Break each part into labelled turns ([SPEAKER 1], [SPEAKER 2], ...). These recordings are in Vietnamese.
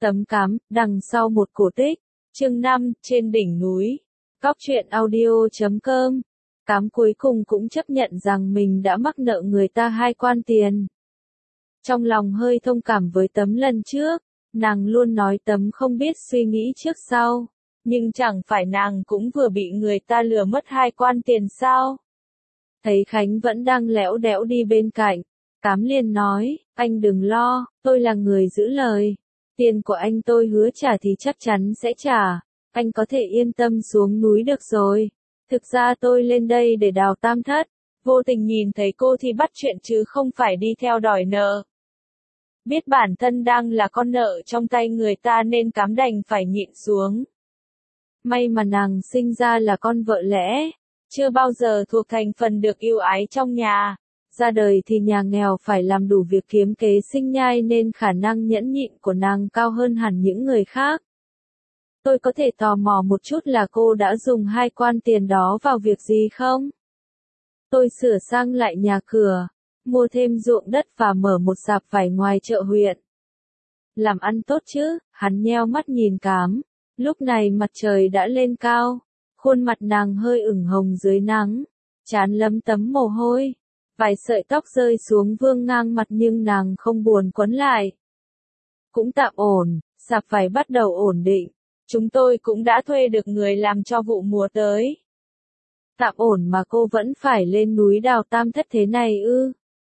[SPEAKER 1] Tấm cám, đằng sau một cổ tích. Chương 5, trên đỉnh núi. Góc truyện audio.com. Cám cuối cùng cũng chấp nhận rằng mình đã mắc nợ người ta 2 quan tiền. Trong lòng hơi thông cảm với Tấm lần trước, nàng luôn nói Tấm không biết suy nghĩ trước sau. Nhưng chẳng phải nàng cũng vừa bị người ta lừa mất 2 quan tiền sao? Thấy Khánh vẫn đang lẽo đẽo đi bên cạnh, Cám liền nói, anh đừng lo, tôi là người giữ lời. Tiền của anh tôi hứa trả thì chắc chắn sẽ trả, anh có thể yên tâm xuống núi được rồi. Thực ra tôi lên đây để đào tam thất, vô tình nhìn thấy cô thì bắt chuyện chứ không phải đi theo đòi nợ. Biết bản thân đang là con nợ trong tay người ta nên Cám đành phải nhịn xuống. May mà nàng sinh ra là con vợ lẽ, chưa bao giờ thuộc thành phần được yêu ái trong nhà. Ra đời thì nhà nghèo phải làm đủ việc kiếm kế sinh nhai nên khả năng nhẫn nhịn của nàng cao hơn hẳn những người khác. Tôi có thể tò mò một chút là cô đã dùng 2 quan tiền đó vào việc gì không? Tôi sửa sang lại nhà cửa, mua thêm ruộng đất và mở một sạp vải ngoài chợ huyện. Làm ăn tốt chứ, hắn nheo mắt nhìn Cám. Lúc này mặt trời đã lên cao, khuôn mặt nàng hơi ửng hồng dưới nắng, trán lấm tấm mồ hôi. Vài sợi tóc rơi xuống vương ngang mặt nhưng nàng không buồn quấn lại. Cũng tạm ổn, sạp vải bắt đầu ổn định. Chúng tôi cũng đã thuê được người làm cho vụ mùa tới. Tạm ổn mà cô vẫn phải lên núi đào tam thất thế này ư?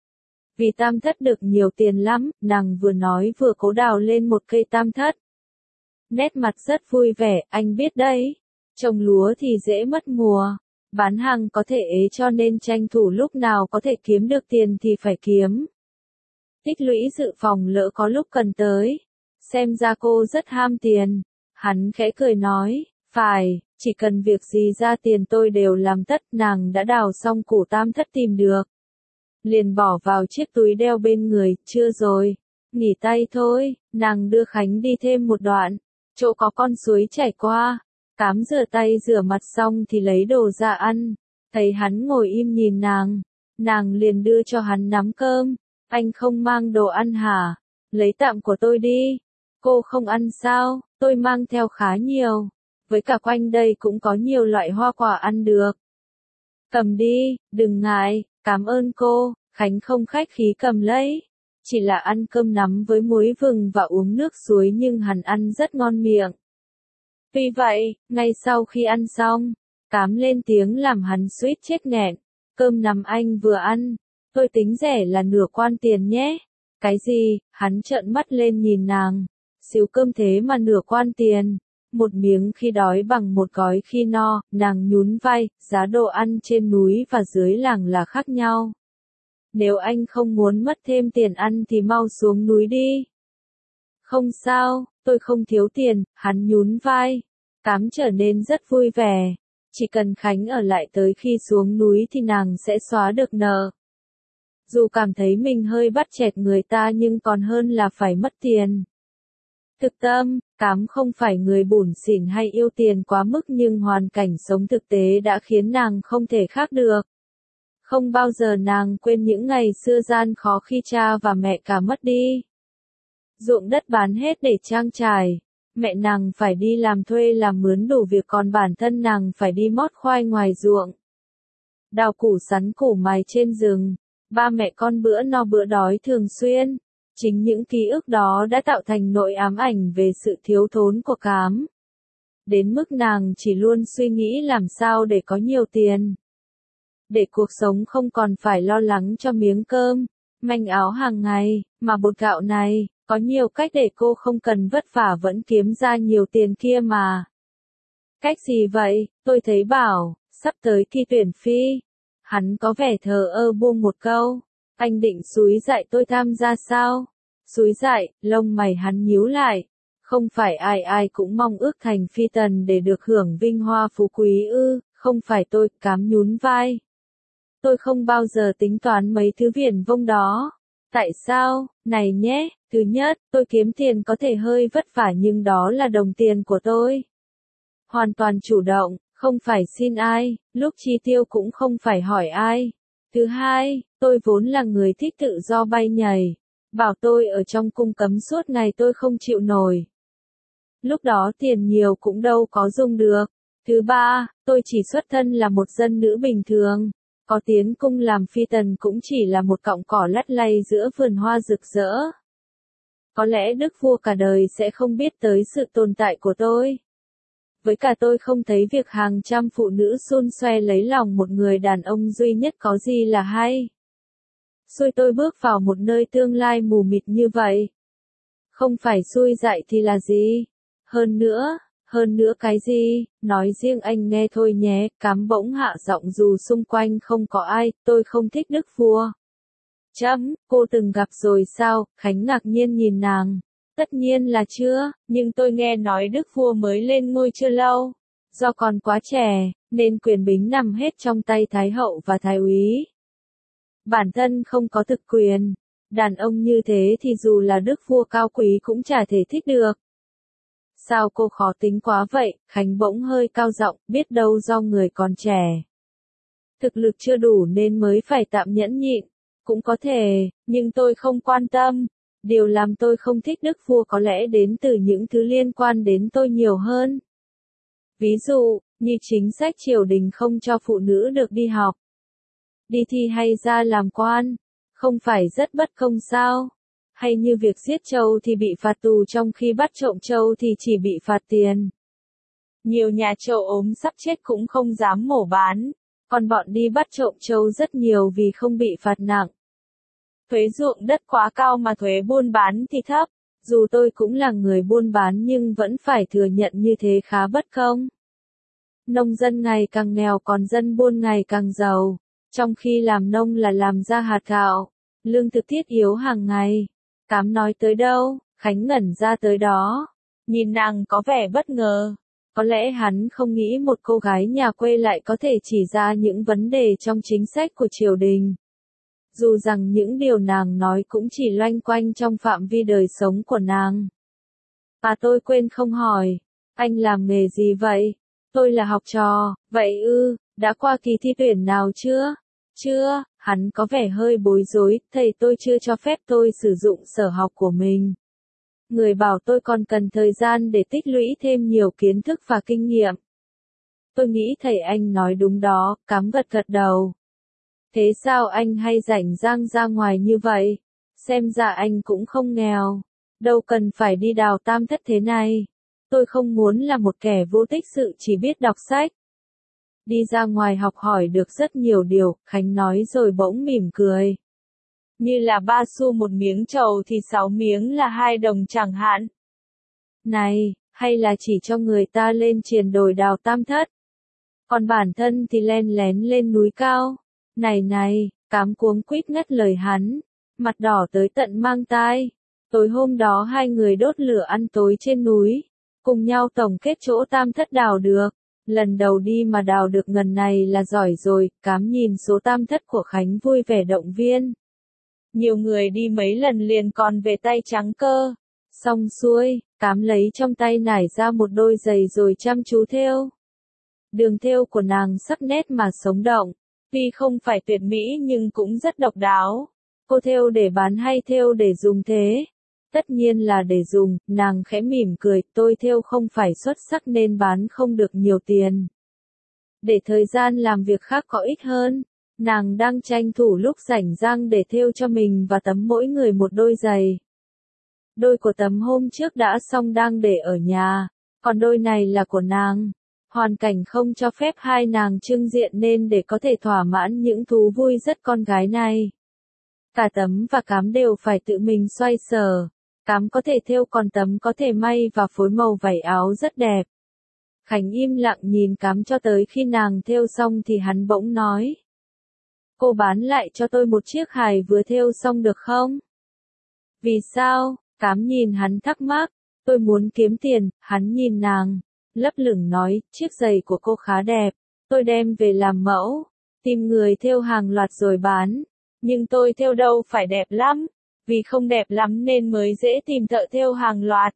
[SPEAKER 1] Vì tam thất được nhiều tiền lắm, nàng vừa nói vừa cố đào lên một cây tam thất. Nét mặt rất vui vẻ, anh biết đấy. Trồng lúa thì dễ mất mùa. Bán hàng có thể ế cho nên tranh thủ lúc nào có thể kiếm được tiền thì phải kiếm. Tích lũy dự phòng lỡ có lúc cần tới. Xem ra cô rất ham tiền. Hắn khẽ cười nói, phải, chỉ cần việc gì ra tiền tôi đều làm tất. Nàng đã đào xong củ tam thất tìm được. Liền bỏ vào chiếc túi đeo bên người, chưa rồi. Nghỉ tay thôi, nàng đưa Khánh đi thêm một đoạn. Chỗ có con suối chảy qua. Cám rửa tay rửa mặt xong thì lấy đồ ra ăn. Thấy hắn ngồi im nhìn nàng liền đưa cho hắn nắm cơm. Anh không mang đồ ăn hả? Lấy tạm của tôi đi. Cô không ăn sao? Tôi mang theo khá nhiều. Với cả quanh đây cũng có nhiều loại hoa quả ăn được. Cầm đi, đừng ngại, cảm ơn cô. Khánh không khách khí cầm lấy. Chỉ là ăn cơm nắm với muối vừng và uống nước suối nhưng hắn ăn rất ngon miệng. Vì vậy, ngay sau khi ăn xong, Cám lên tiếng làm hắn suýt chết nghẹn. Cơm nắm anh vừa ăn, tôi tính rẻ là nửa quan tiền nhé. Cái gì? Hắn trợn mắt lên nhìn nàng. Xíu cơm thế mà nửa quan tiền. Một miếng khi đói bằng một gói khi no, nàng nhún vai, giá đồ ăn trên núi và dưới làng là khác nhau. Nếu anh không muốn mất thêm tiền ăn thì mau xuống núi đi. Không sao, tôi không thiếu tiền, hắn nhún vai. Cám trở nên rất vui vẻ. Chỉ cần Khánh ở lại tới khi xuống núi thì nàng sẽ xóa được nợ. Dù cảm thấy mình hơi bắt chẹt người ta nhưng còn hơn là phải mất tiền. Thực tâm, Cám không phải người bủn xỉn hay yêu tiền quá mức nhưng hoàn cảnh sống thực tế đã khiến nàng không thể khác được. Không bao giờ nàng quên những ngày xưa gian khó khi cha và mẹ cả mất đi. Ruộng đất bán hết để trang trải. Mẹ nàng phải đi làm thuê làm mướn đủ việc còn bản thân nàng phải đi mót khoai ngoài ruộng. Đào củ sắn củ mài trên rừng. Ba mẹ con bữa no bữa đói thường xuyên. Chính những ký ức đó đã tạo thành nỗi ám ảnh về sự thiếu thốn của Cám. Đến mức nàng chỉ luôn suy nghĩ làm sao để có nhiều tiền. Để cuộc sống không còn phải lo lắng cho miếng cơm, manh áo hàng ngày, mà bột gạo này, có nhiều cách để cô không cần vất vả vẫn kiếm ra nhiều tiền kia mà. Cách gì vậy? Tôi thấy bảo, sắp tới thi tuyển phi. Hắn có vẻ thờ ơ buông một câu. Anh định xúi dạy tôi tham gia sao? Xúi dạy, lông mày hắn nhíu lại. Không phải ai ai cũng mong ước thành phi tần để được hưởng vinh hoa phú quý ư, không phải tôi, Cám nhún vai. Tôi không bao giờ tính toán mấy thứ viển vông đó. Tại sao? Này nhé, thứ nhất, tôi kiếm tiền có thể hơi vất vả nhưng đó là đồng tiền của tôi. Hoàn toàn chủ động, không phải xin ai, lúc chi tiêu cũng không phải hỏi ai. Thứ hai, tôi vốn là người thích tự do bay nhảy. Bảo tôi ở trong cung cấm suốt ngày tôi không chịu nổi. Lúc đó tiền nhiều cũng đâu có dùng được. Thứ ba, tôi chỉ xuất thân là một dân nữ bình thường. Có tiến cung làm phi tần cũng chỉ là một cọng cỏ lắt lay giữa vườn hoa rực rỡ. Có lẽ đức vua cả đời sẽ không biết tới sự tồn tại của tôi. Với cả tôi không thấy việc hàng trăm phụ nữ xun xoe lấy lòng một người đàn ông duy nhất có gì là hay. Xui tôi bước vào một nơi tương lai mù mịt như vậy. Không phải xui dại thì là gì? Hơn nữa cái gì? Nói riêng anh nghe thôi nhé, cám bỗng hạ giọng dù xung quanh không có ai, tôi không thích đức vua. Cô từng gặp rồi sao? Khánh ngạc nhiên nhìn nàng. Tất nhiên là chưa, nhưng tôi nghe nói đức vua mới lên ngôi chưa lâu. Do còn quá trẻ, nên quyền bính nằm hết trong tay thái hậu và thái úy. Bản thân không có thực quyền. Đàn ông như thế thì dù là đức vua cao quý cũng chả thể thích được. Sao cô khó tính quá vậy? Khánh bỗng hơi cao giọng, biết đâu do người còn trẻ. Thực lực chưa đủ nên mới phải tạm nhẫn nhịn. Cũng có thể, nhưng tôi không quan tâm. Điều làm tôi không thích đức vua có lẽ đến từ những thứ liên quan đến tôi nhiều hơn. Ví dụ, như chính sách triều đình không cho phụ nữ được đi học, đi thi hay ra làm quan. Không phải rất bất công sao? Hay như việc giết trâu thì bị phạt tù trong khi bắt trộm trâu thì chỉ bị phạt tiền. Nhiều nhà trâu ốm sắp chết cũng không dám mổ bán, còn bọn đi bắt trộm trâu rất nhiều vì không bị phạt nặng. Thuế ruộng đất quá cao mà thuế buôn bán thì thấp, dù tôi cũng là người buôn bán nhưng vẫn phải thừa nhận như thế khá bất công. Nông dân ngày càng nghèo còn dân buôn ngày càng giàu, trong khi làm nông là làm ra hạt gạo, lương thực thiết yếu hàng ngày. Cám nói tới đâu, Khánh ngẩn ra tới đó. Nhìn nàng có vẻ bất ngờ. Có lẽ hắn không nghĩ một cô gái nhà quê lại có thể chỉ ra những vấn đề trong chính sách của triều đình. Dù rằng những điều nàng nói cũng chỉ loanh quanh trong phạm vi đời sống của nàng. Tôi quên không hỏi. Anh làm nghề gì vậy? Tôi là học trò. Vậy ư, đã qua kỳ thi tuyển nào chưa? Chưa, hắn có vẻ hơi bối rối, thầy tôi chưa cho phép tôi sử dụng sở học của mình. Người bảo tôi còn cần thời gian để tích lũy thêm nhiều kiến thức và kinh nghiệm. Tôi nghĩ thầy anh nói đúng đó, Cám gật gật đầu. Thế sao anh hay rảnh rang ra ngoài như vậy? Xem ra anh cũng không nghèo. Đâu cần phải đi đào tam thất thế này. Tôi không muốn là một kẻ vô tích sự chỉ biết đọc sách. Đi ra ngoài học hỏi được rất nhiều điều, Khánh nói rồi bỗng mỉm cười. Như là 3 xu một miếng trầu thì 6 miếng là 2 đồng chẳng hạn. Này, hay là chỉ cho người ta lên triền đồi đào tam thất. Còn bản thân thì len lén lên núi cao. Này, Cám cuống quýt ngắt lời hắn, mặt đỏ tới tận mang tai. Tối hôm đó hai người đốt lửa ăn tối trên núi, cùng nhau tổng kết chỗ tam thất đào được. Lần đầu đi mà đào được ngần này là giỏi rồi, Cám nhìn số tam thất của Khánh vui vẻ động viên. Nhiều người đi mấy lần liền còn về tay trắng cơ. Xong xuôi, Cám lấy trong tay nải ra một đôi giày rồi chăm chú thêu. Đường thêu của nàng sắc nét mà sống động, tuy không phải tuyệt mỹ nhưng cũng rất độc đáo. Cô thêu để bán hay thêu để dùng thế? Tất nhiên là để dùng, nàng khẽ mỉm cười, tôi thêu không phải xuất sắc nên bán không được nhiều tiền. Để thời gian làm việc khác có ích hơn, nàng đang tranh thủ lúc rảnh rang để thêu cho mình và Tấm mỗi người một đôi giày. Đôi của Tấm hôm trước đã xong đang để ở nhà, còn đôi này là của nàng. Hoàn cảnh không cho phép hai nàng trưng diện nên để có thể thỏa mãn những thú vui rất con gái này. Cả Tấm và Cám đều phải tự mình xoay sở. Cám có thể thêu còn Tấm có thể may và phối màu vải áo rất đẹp. Khánh im lặng nhìn Cám cho tới khi nàng thêu xong thì hắn bỗng nói. Cô bán lại cho tôi một chiếc hài vừa thêu xong được không? Vì sao? Cám nhìn hắn thắc mắc. Tôi muốn kiếm tiền, hắn nhìn nàng. Lấp lửng nói, chiếc giày của cô khá đẹp. Tôi đem về làm mẫu. Tìm người thêu hàng loạt rồi bán. Nhưng tôi thêu đâu phải đẹp lắm. Vì không đẹp lắm nên mới dễ tìm thợ thêu hàng loạt.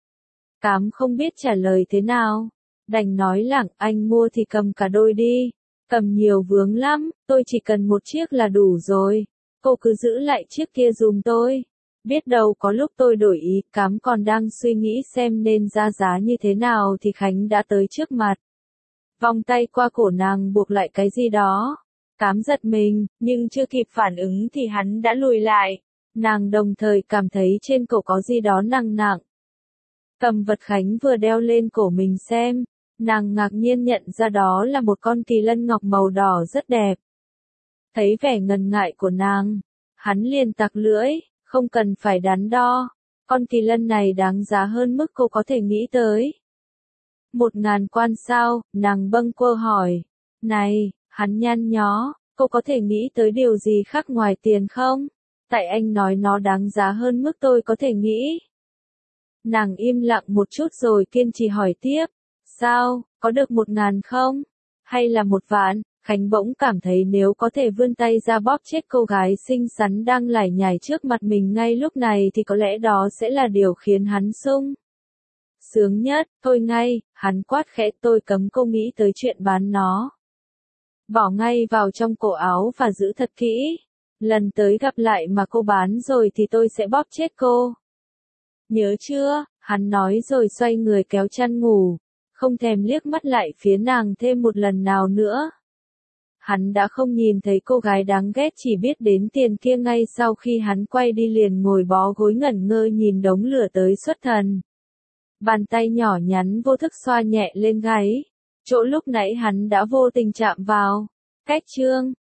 [SPEAKER 1] Cám không biết trả lời thế nào. Đành nói lẳng, anh mua thì cầm cả đôi đi. Cầm nhiều vướng lắm, tôi chỉ cần một chiếc là đủ rồi. Cô cứ giữ lại chiếc kia giùm tôi. Biết đâu có lúc tôi đổi ý, Cám còn đang suy nghĩ xem nên ra giá như thế nào thì Khánh đã tới trước mặt. Vòng tay qua cổ nàng buộc lại cái gì đó. Cám giật mình, nhưng chưa kịp phản ứng thì hắn đã lùi lại. Nàng đồng thời cảm thấy trên cổ có gì đó nặng nặng. Cầm vật Khánh vừa đeo lên cổ mình xem, nàng ngạc nhiên nhận ra đó là một con kỳ lân ngọc màu đỏ rất đẹp. Thấy vẻ ngần ngại của nàng, hắn liền tặc lưỡi, không cần phải đắn đo, con kỳ lân này đáng giá hơn mức cô có thể nghĩ tới. 1.000 quan sao, nàng bâng quơ hỏi. Này, hắn nhăn nhó, cô có thể nghĩ tới điều gì khác ngoài tiền không? Tại anh nói nó đáng giá hơn mức tôi có thể nghĩ. Nàng im lặng một chút rồi kiên trì hỏi tiếp. Sao, có được 1.000 không? Hay là 1 vạn? Khánh bỗng cảm thấy nếu có thể vươn tay ra bóp chết cô gái xinh xắn đang lải nhải trước mặt mình ngay lúc này thì có lẽ đó sẽ là điều khiến hắn sung sướng nhất. Thôi ngay, hắn quát khẽ, tôi cấm cô nghĩ tới chuyện bán nó. Bỏ ngay vào trong cổ áo và giữ thật kỹ. Lần tới gặp lại mà cô bán rồi thì tôi sẽ bóp chết cô. Nhớ chưa? Hắn nói rồi xoay người kéo chăn ngủ, không thèm liếc mắt lại phía nàng thêm một lần nào nữa. Hắn đã không nhìn thấy cô gái đáng ghét, chỉ biết đến tiền kia ngay sau khi hắn quay đi liền ngồi bó gối ngẩn ngơ nhìn đống lửa tới xuất thần. Bàn tay nhỏ nhắn vô thức xoa nhẹ lên gáy, chỗ lúc nãy hắn đã vô tình chạm vào. Cách chương